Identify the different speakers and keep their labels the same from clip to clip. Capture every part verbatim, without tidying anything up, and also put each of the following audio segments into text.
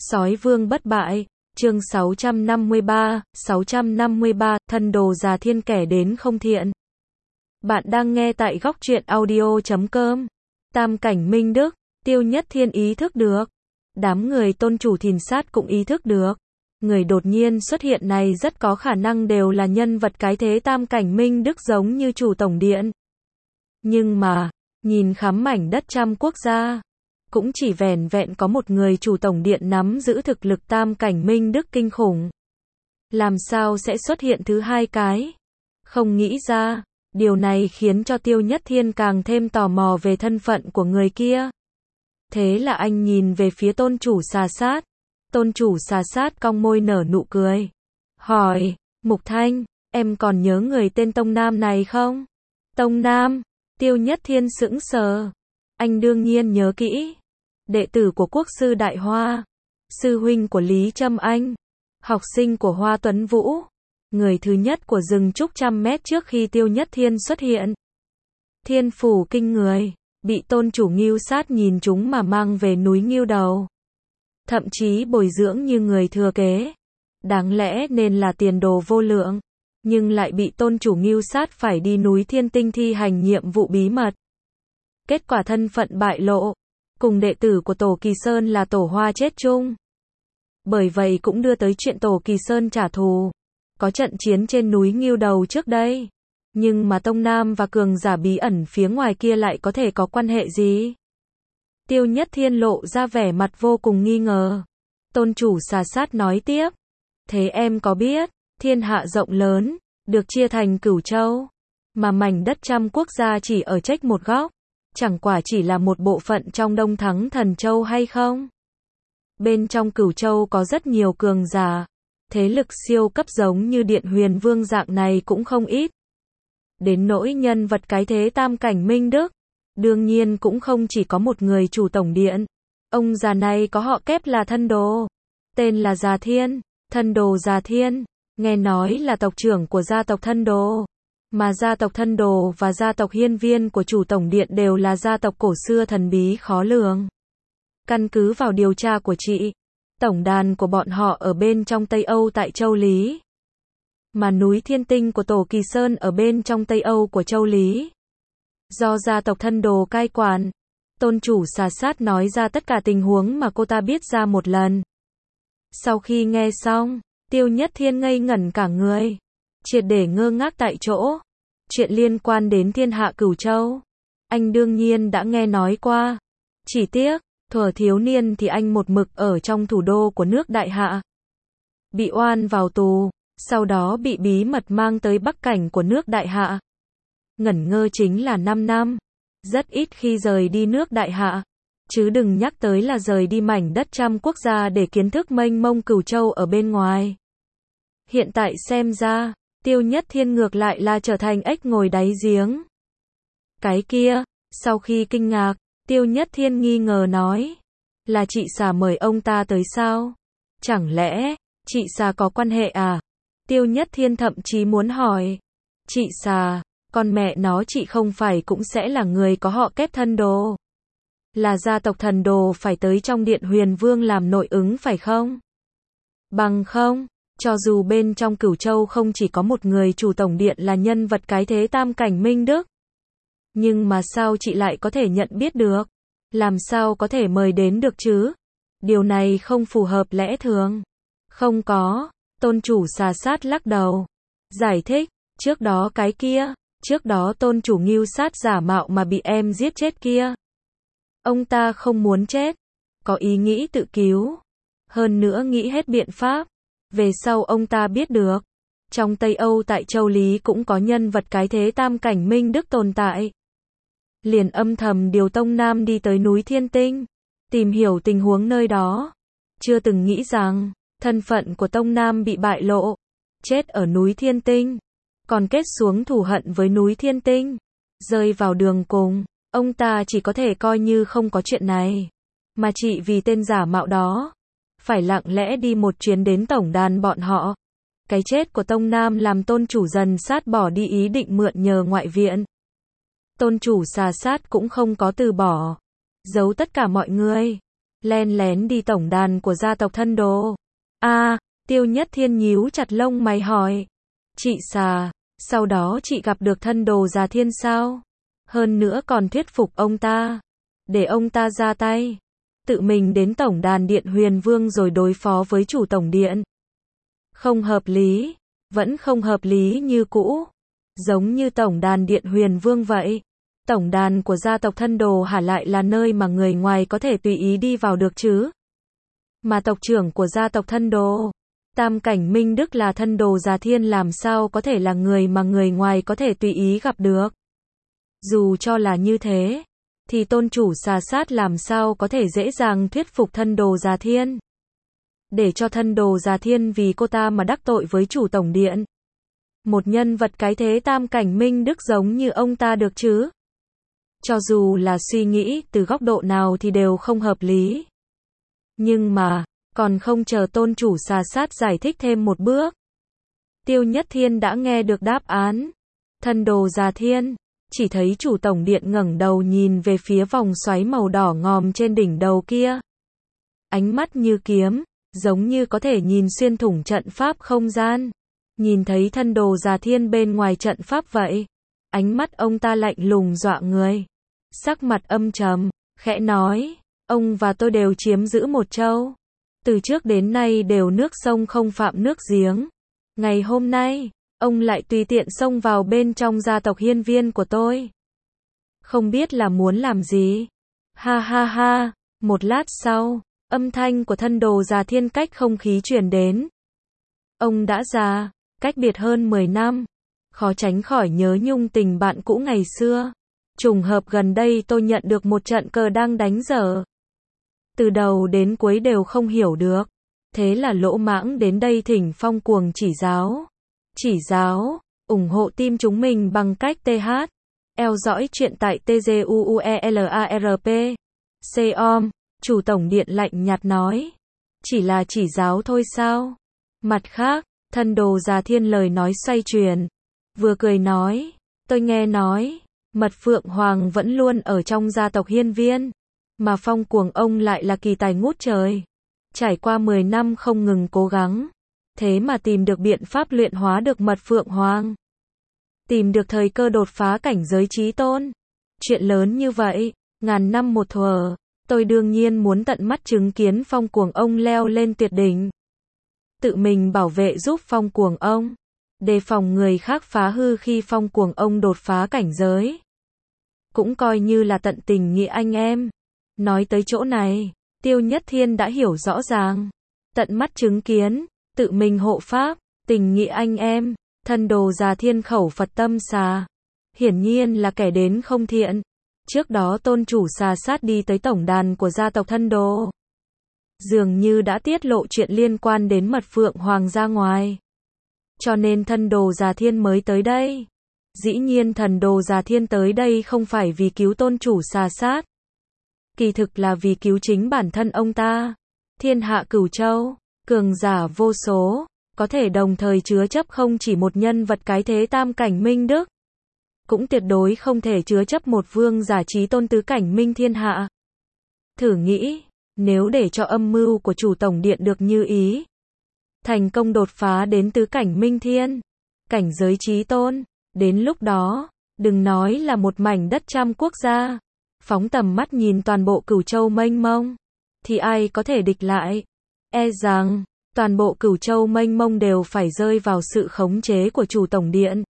Speaker 1: Sói vương bất bại, chương sáu trăm năm mươi ba, sáu trăm năm mươi ba, thân đồ già thiên kẻ đến không thiện. Bạn đang nghe tại góc truyện audio chấm com. Tam cảnh Minh Đức, Tiêu Nhất Thiên ý thức được. Đám người tôn chủ thìn sát cũng ý thức được. Người đột nhiên xuất hiện này rất có khả năng đều là nhân vật cái thế tam cảnh Minh Đức giống như chủ tổng điện. Nhưng mà, nhìn khắp mảnh đất trăm quốc gia, cũng chỉ vẻn vẹn có một người chủ tổng điện nắm giữ thực lực tam cảnh Minh Đức kinh khủng. Làm sao sẽ xuất hiện thứ hai cái? Không nghĩ ra, điều này khiến cho Tiêu Nhất Thiên càng thêm tò mò về thân phận của người kia. Thế là anh nhìn về phía tôn chủ xà sát. Tôn chủ xà sát cong môi nở nụ cười. Hỏi, Mục Thanh, em còn nhớ người tên Tông Nam này không? Tông Nam, Tiêu Nhất Thiên sững sờ. Anh đương nhiên nhớ kỹ. Đệ tử của quốc sư Đại Hoa, sư huynh của Lý Trâm Anh, học sinh của Hoa Tuấn Vũ, người thứ nhất của rừng trúc trăm mét trước khi Tiêu Nhất Thiên xuất hiện. Thiên phủ kinh người, bị tôn chủ Ngưu Sát nhìn chúng mà mang về núi Ngưu Đầu. Thậm chí bồi dưỡng như người thừa kế. Đáng lẽ nên là tiền đồ vô lượng, nhưng lại bị tôn chủ Ngưu Sát phải đi núi Thiên Tinh thi hành nhiệm vụ bí mật. Kết quả thân phận bại lộ, cùng đệ tử của Tổ Kỳ Sơn là Tổ Hoa chết chung. Bởi vậy cũng đưa tới chuyện Tổ Kỳ Sơn trả thù. Có trận chiến trên núi Ngưu Đầu trước đây. Nhưng mà Tông Nam và cường giả bí ẩn phía ngoài kia lại có thể có quan hệ gì? Tiêu Nhất Thiên lộ ra vẻ mặt vô cùng nghi ngờ. Tôn chủ xà sát nói tiếp. Thế em có biết, thiên hạ rộng lớn, được chia thành cửu châu. Mà mảnh đất trăm quốc gia chỉ ở trách một góc. Chẳng quả chỉ là một bộ phận trong Đông Thắng Thần Châu hay không? Bên trong Cửu Châu có rất nhiều cường giả, thế lực siêu cấp giống như Điện Huyền Vương dạng này cũng không ít. Đến nỗi nhân vật cái thế tam cảnh Minh Đức, đương nhiên cũng không chỉ có một người chủ tổng điện. Ông già này có họ kép là Thân Đồ, tên là Già Thiên, Thân Đồ Già Thiên, nghe nói là tộc trưởng của gia tộc Thân Đồ. Mà gia tộc Thân Đồ và gia tộc Hiên Viên của chủ tổng điện đều là gia tộc cổ xưa thần bí khó lường. Căn cứ vào điều tra của chị, tổng đàn của bọn họ ở bên trong Tây Âu tại Châu Lý. Mà núi Thiên Tinh của Tổ Kỳ Sơn ở bên trong Tây Âu của Châu Lý. Do gia tộc Thân Đồ cai quản, tôn chủ xà sát nói ra tất cả tình huống mà cô ta biết ra một lần. Sau khi nghe xong, Tiêu Nhất Thiên ngây ngẩn cả người. Triệt để ngơ ngác tại chỗ. Chuyện liên quan đến thiên hạ cửu châu, anh đương nhiên đã nghe nói qua. Chỉ tiếc, thuở thiếu niên thì anh một mực ở trong thủ đô của nước Đại Hạ. Bị oan vào tù, sau đó bị bí mật mang tới Bắc cảnh của nước Đại Hạ. Ngẩn ngơ chính là năm năm. Rất ít khi rời đi nước Đại Hạ. Chứ đừng nhắc tới là rời đi mảnh đất trăm quốc gia để kiến thức mênh mông cửu châu ở bên ngoài. Hiện tại xem ra, Tiêu Nhất Thiên ngược lại là trở thành ếch ngồi đáy giếng. Cái kia, sau khi kinh ngạc, Tiêu Nhất Thiên nghi ngờ nói. Là chị xà mời ông ta tới sao? Chẳng lẽ, chị xà có quan hệ à? Tiêu Nhất Thiên thậm chí muốn hỏi. Chị xà, con mẹ nó chị không phải cũng sẽ là người có họ kép Thân Đồ. Là gia tộc Thần Đồ phải tới trong Điện Huyền Vương làm nội ứng phải không? Bằng không, cho dù bên trong Cửu Châu không chỉ có một người chủ tổng điện là nhân vật cái thế tam cảnh Minh Đức. Nhưng mà sao chị lại có thể nhận biết được? Làm sao có thể mời đến được chứ? Điều này không phù hợp lẽ thường. Không có, tôn chủ xà sát lắc đầu. Giải thích, trước đó cái kia, trước đó tôn chủ Ngưu Sát giả mạo mà bị em giết chết kia. Ông ta không muốn chết, có ý nghĩ tự cứu. Hơn nữa nghĩ hết biện pháp. Về sau ông ta biết được, trong Tây Âu tại Châu Lý cũng có nhân vật cái thế tam cảnh Minh Đức tồn tại. Liền âm thầm điều Tông Nam đi tới núi Thiên Tinh, tìm hiểu tình huống nơi đó. Chưa từng nghĩ rằng, thân phận của Tông Nam bị bại lộ, chết ở núi Thiên Tinh, còn kết xuống thù hận với núi Thiên Tinh. Rơi vào đường cùng, ông ta chỉ có thể coi như không có chuyện này. Mà chỉ vì tên giả mạo đó, phải lặng lẽ đi một chuyến đến tổng đàn bọn họ. Cái chết của Tông Nam làm tôn chủ dần sát bỏ đi ý định mượn nhờ ngoại viện. Tôn chủ xà sát cũng không có từ bỏ. Giấu tất cả mọi người. len lén đi tổng đàn của gia tộc Thân Đồ. A, Tiêu Nhất Thiên nhíu chặt lông mày hỏi. Chị xà, sau đó chị gặp được Thân Đồ Già Thiên sao? Hơn nữa còn thuyết phục ông ta, để ông ta ra tay, tự mình đến tổng đàn điện Huyền Vương rồi đối phó với chủ tổng điện. Không hợp lý, vẫn không hợp lý như cũ. Giống như tổng đàn điện Huyền Vương vậy. Tổng đàn của gia tộc Thân Đồ hả lại là nơi mà người ngoài có thể tùy ý đi vào được chứ? Mà tộc trưởng của gia tộc Thân Đồ, Tam Cảnh Minh Đức là Thân Đồ Già Thiên, làm sao có thể là người mà người ngoài có thể tùy ý gặp được? Dù cho là như thế, thì tôn chủ Xà Sát làm sao có thể dễ dàng thuyết phục Thân Đồ Già Thiên, để cho Thân Đồ Già Thiên vì cô ta mà đắc tội với chủ tổng điện. Một nhân vật cái thế Tam Cảnh Minh Đức giống như ông ta được chứ? Cho dù là suy nghĩ từ góc độ nào thì đều không hợp lý. Nhưng mà, còn không chờ tôn chủ Xà Sát giải thích thêm một bước, Tiêu Nhất Thiên đã nghe được đáp án. Thân Đồ Già Thiên, chỉ thấy chủ tổng điện ngẩng đầu nhìn về phía vòng xoáy màu đỏ ngòm trên đỉnh đầu kia. Ánh mắt như kiếm, giống như có thể nhìn xuyên thủng trận pháp không gian. Nhìn thấy Thân Đồ Già Thiên bên ngoài trận pháp vậy, ánh mắt ông ta lạnh lùng dọa người. Sắc mặt âm trầm, khẽ nói, ông và tôi đều chiếm giữ một châu. Từ trước đến nay đều nước sông không phạm nước giếng. Ngày hôm nay, ông lại tùy tiện xông vào bên trong gia tộc hiên viên của tôi. Không biết là muốn làm gì? Ha ha ha, một lát sau, âm thanh của Thân Đồ Già Thiên cách không khí truyền đến. Ông đã già, cách biệt hơn mười năm, khó tránh khỏi nhớ nhung tình bạn cũ ngày xưa. Trùng hợp gần đây tôi nhận được một trận cờ đang đánh dở. Từ đầu đến cuối đều không hiểu được. Thế là lỗ mãng đến đây thỉnh Phong Cuồng chỉ giáo. Chỉ giáo, ủng hộ team chúng mình bằng cách th. Eo dõi chuyện tại tguuelarp. Com, chủ tổng điện lạnh nhạt nói. Chỉ là chỉ giáo thôi sao? Mặt khác, Thân Đồ Già Thiên lời nói xoay chuyển. Vừa cười nói, tôi nghe nói, Mật Phượng Hoàng vẫn luôn ở trong gia tộc hiên viên, mà Phong Cuồng ông lại là kỳ tài ngút trời. Trải qua mười năm không ngừng cố gắng, thế mà tìm được biện pháp luyện hóa được Mật Phượng Hoàng. Tìm được thời cơ đột phá cảnh giới chí tôn. Chuyện lớn như vậy, ngàn năm một thuở, tôi đương nhiên muốn tận mắt chứng kiến Phong Cuồng ông leo lên tuyệt đỉnh. Tự mình bảo vệ giúp Phong Cuồng ông, đề phòng người khác phá hư khi Phong Cuồng ông đột phá cảnh giới. Cũng coi như là tận tình nghĩa anh em. Nói tới chỗ này, Tiêu Nhất Thiên đã hiểu rõ ràng. Tận mắt chứng kiến, tự mình hộ pháp, tình nghĩa anh em, Thân Đồ Già Thiên khẩu Phật tâm xà. Hiển nhiên là kẻ đến không thiện. Trước đó tôn chủ Xà Sát đi tới tổng đàn của gia tộc Thân Đồ, dường như đã tiết lộ chuyện liên quan đến Mật Phượng Hoàng ra ngoài. Cho nên Thân Đồ Già Thiên mới tới đây. Dĩ nhiên Thân Đồ Già Thiên tới đây không phải vì cứu tôn chủ Xà Sát. Kỳ thực là vì cứu chính bản thân ông ta. Thiên hạ cửu châu, cường giả vô số, có thể đồng thời chứa chấp không chỉ một nhân vật cái thế Tam Cảnh Minh Đức. Cũng tuyệt đối không thể chứa chấp một vương giả chí tôn tứ cảnh minh thiên hạ. Thử nghĩ, nếu để cho âm mưu của chủ tổng điện được như ý, thành công đột phá đến tứ cảnh minh thiên, cảnh giới chí tôn, đến lúc đó, đừng nói là một mảnh đất trăm quốc gia, phóng tầm mắt nhìn toàn bộ cửu châu mênh mông, thì ai có thể địch lại? E rằng, toàn bộ cửu châu mênh mông đều phải rơi vào sự khống chế của chủ tổng điện.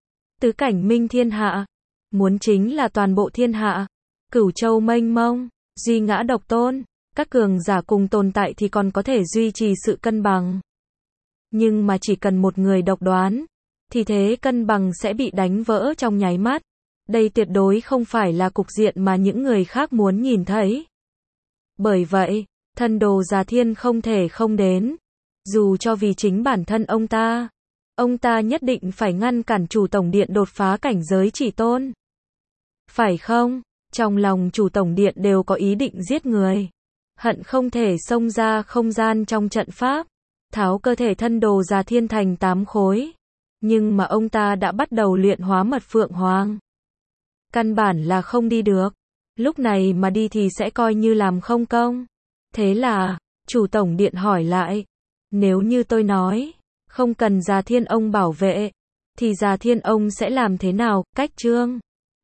Speaker 1: Tứ cảnh minh thiên hạ, muốn chính là toàn bộ thiên hạ, cửu châu mênh mông, duy ngã độc tôn, các cường giả cùng tồn tại thì còn có thể duy trì sự cân bằng. Nhưng mà chỉ cần một người độc đoán, thì thế cân bằng sẽ bị đánh vỡ trong nháy mắt. Đây tuyệt đối không phải là cục diện mà những người khác muốn nhìn thấy. Bởi vậy, Thân Đồ Già Thiên không thể không đến. Dù cho vì chính bản thân ông ta, ông ta nhất định phải ngăn cản chủ tổng điện đột phá cảnh giới chỉ tôn. Phải không? Trong lòng chủ tổng điện đều có ý định giết người. Hận không thể xông ra không gian trong trận pháp, tháo cơ thể Thân Đồ Già Thiên thành tám khối. Nhưng mà ông ta đã bắt đầu luyện hóa Mật Phượng Hoàng. Căn bản là không đi được. Lúc này mà đi thì sẽ coi như làm không công. Thế là, chủ tổng điện hỏi lại, nếu như tôi nói, không cần Già Thiên ông bảo vệ, thì Già Thiên ông sẽ làm thế nào, cách Trương